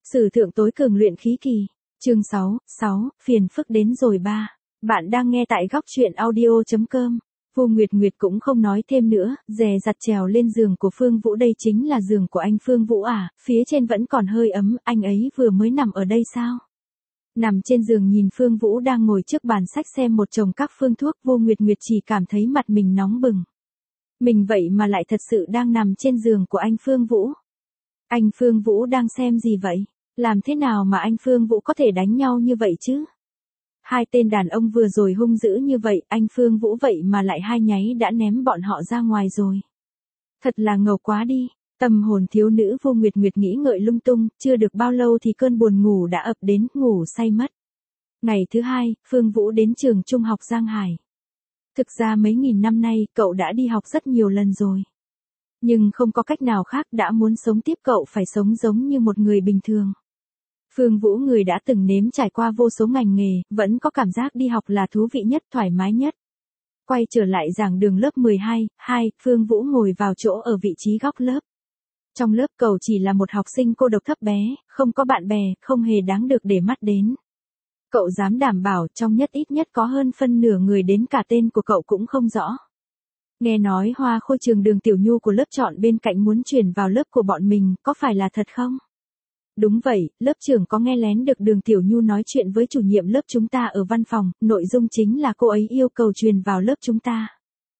Sử thượng tối cường luyện khí kỳ. Chương 6, phiền phức đến rồi ba. Bạn đang nghe tại góc truyện audio.com. Vô Nguyệt Nguyệt cũng không nói thêm nữa, dè dặt trèo lên giường của Phương Vũ. Đây chính là giường của anh Phương Vũ à, phía trên vẫn còn hơi ấm, anh ấy vừa mới nằm ở đây sao? Nằm trên giường nhìn Phương Vũ đang ngồi trước bàn sách xem một chồng các phương thuốc, Vô Nguyệt Nguyệt chỉ cảm thấy mặt mình nóng bừng. Mình vậy mà lại thật sự đang nằm trên giường của anh Phương Vũ. Anh Phương Vũ đang xem gì vậy? Làm thế nào mà anh Phương Vũ có thể đánh nhau như vậy chứ? Hai tên đàn ông vừa rồi hung dữ như vậy, anh Phương Vũ vậy mà lại hai nháy đã ném bọn họ ra ngoài rồi. Thật là ngầu quá đi. Tâm hồn thiếu nữ Vô Nguyệt Nguyệt nghĩ ngợi lung tung, chưa được bao lâu thì cơn buồn ngủ đã ập đến, ngủ say mất. Ngày thứ hai, Phương Vũ đến trường trung học Giang Hải. Thực ra mấy nghìn năm nay, cậu đã đi học rất nhiều lần rồi. Nhưng không có cách nào khác, đã muốn sống tiếp cậu phải sống giống như một người bình thường. Phương Vũ người đã từng nếm trải qua vô số ngành nghề, vẫn có cảm giác đi học là thú vị nhất, thoải mái nhất. Quay trở lại giảng đường lớp 12, Phương Vũ ngồi vào chỗ ở vị trí góc lớp. Trong lớp cậu chỉ là một học sinh cô độc thấp bé, không có bạn bè, không hề đáng được để mắt đến. Cậu dám đảm bảo trong nhất ít nhất có hơn phân nửa người đến cả tên của cậu cũng không rõ. Nghe nói Hoa Khôi Trường Đường Tiểu Nhu của lớp chọn bên cạnh muốn chuyển vào lớp của bọn mình, có phải là thật không? Đúng vậy, lớp trưởng có nghe lén được Đường Tiểu Nhu nói chuyện với chủ nhiệm lớp chúng ta ở văn phòng, nội dung chính là cô ấy yêu cầu truyền vào lớp chúng ta.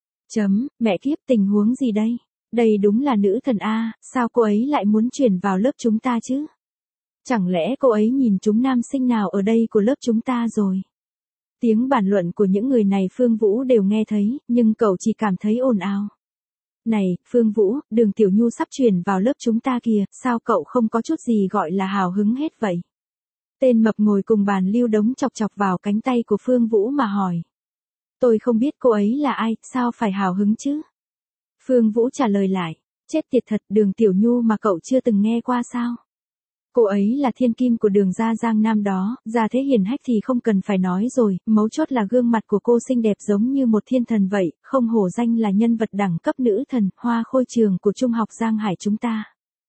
Mẹ kiếp, tình huống gì đây? Đây đúng là nữ thần A, sao cô ấy lại muốn chuyển vào lớp chúng ta chứ? Chẳng lẽ cô ấy nhìn chúng nam sinh nào ở đây của lớp chúng ta rồi? Tiếng bàn luận của những người này Phương Vũ đều nghe thấy, nhưng cậu chỉ cảm thấy ồn ào. Này, Phương Vũ, Đường Tiểu Nhu sắp chuyển vào lớp chúng ta kìa, sao cậu không có chút gì gọi là hào hứng hết vậy? Tên mập ngồi cùng bàn Lưu Đống chọc chọc vào cánh tay của Phương Vũ mà hỏi. Tôi không biết cô ấy là ai, sao phải hào hứng chứ? Phương Vũ trả lời lại, chết tiệt thật, Đường Tiểu Nhu mà cậu chưa từng nghe qua sao? Cô ấy là thiên kim của Đường gia Giang Nam đó, gia thế hiển hách thì không cần phải nói rồi, mấu chốt là gương mặt của cô xinh đẹp giống như một thiên thần vậy, không hổ danh là nhân vật đẳng cấp nữ thần, Hoa Khôi Trường của Trung học Giang Hải chúng ta.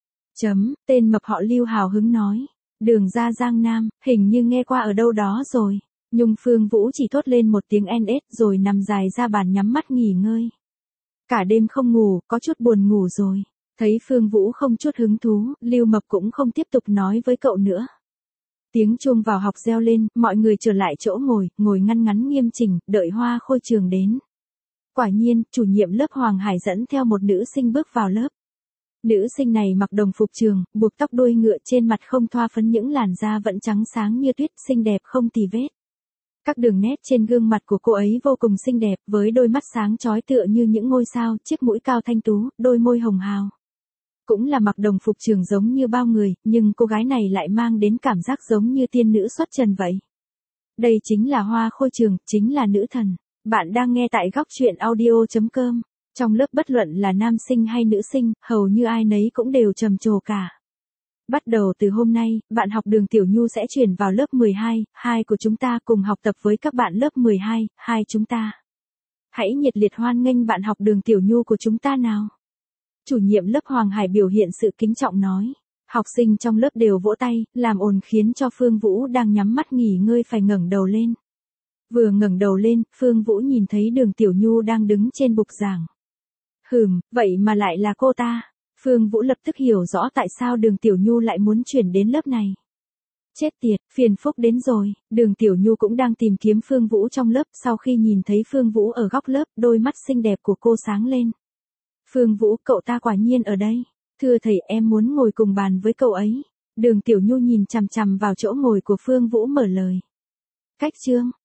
Tên mập họ Lưu hào hứng nói, Đường gia Giang Nam, hình như nghe qua ở đâu đó rồi. Nhưng Phương Vũ chỉ thốt lên một tiếng NS rồi nằm dài ra bàn nhắm mắt nghỉ ngơi. Cả đêm không ngủ, có chút buồn ngủ rồi. Thấy Phương Vũ không chút hứng thú, Lưu Mập cũng không tiếp tục nói với cậu nữa. Tiếng chuông vào học reo lên, mọi người trở lại chỗ ngồi ngăn ngắn nghiêm chỉnh, đợi Hoa Khôi Trường đến. Quả nhiên, chủ nhiệm lớp Hoàng Hải dẫn theo một nữ sinh bước vào lớp. Nữ sinh này mặc đồng phục trường, buộc tóc đuôi ngựa, trên mặt không thoa phấn, những làn da vẫn trắng sáng như tuyết, xinh đẹp không tì vết. Các đường nét trên gương mặt của cô ấy vô cùng xinh đẹp, với đôi mắt sáng chói tựa như những ngôi sao, chiếc mũi cao thanh tú, đôi môi hồng hào. Cũng là mặc đồng phục trường giống như bao người, nhưng cô gái này lại mang đến cảm giác giống như tiên nữ xuất trần vậy. Đây chính là Hoa Khôi Trường, chính là nữ thần. Bạn đang nghe tại góc truyện audio.com. Trong lớp bất luận là nam sinh hay nữ sinh, hầu như ai nấy cũng đều trầm trồ cả. Bắt đầu từ hôm nay, bạn học Đường Tiểu Nhu sẽ chuyển vào lớp 12, của chúng ta, cùng học tập với các bạn lớp 12, chúng ta. Hãy nhiệt liệt hoan nghênh bạn học Đường Tiểu Nhu của chúng ta nào. Chủ nhiệm lớp Hoàng Hải biểu hiện sự kính trọng nói. Học sinh trong lớp đều vỗ tay, làm ồn khiến cho Phương Vũ đang nhắm mắt nghỉ ngơi phải ngẩng đầu lên. Vừa ngẩng đầu lên, Phương Vũ nhìn thấy Đường Tiểu Nhu đang đứng trên bục giảng. Vậy mà lại là cô ta. Phương Vũ lập tức hiểu rõ tại sao Đường Tiểu Nhu lại muốn chuyển đến lớp này. Chết tiệt, phiền phức đến rồi. Đường Tiểu Nhu cũng đang tìm kiếm Phương Vũ trong lớp, sau khi nhìn thấy Phương Vũ ở góc lớp, đôi mắt xinh đẹp của cô sáng lên. Phương Vũ, cậu ta quả nhiên ở đây. Thưa thầy, em muốn ngồi cùng bàn với cậu ấy. Đường Tiểu Nhu nhìn chằm chằm vào chỗ ngồi của Phương Vũ mở lời. Cách chương,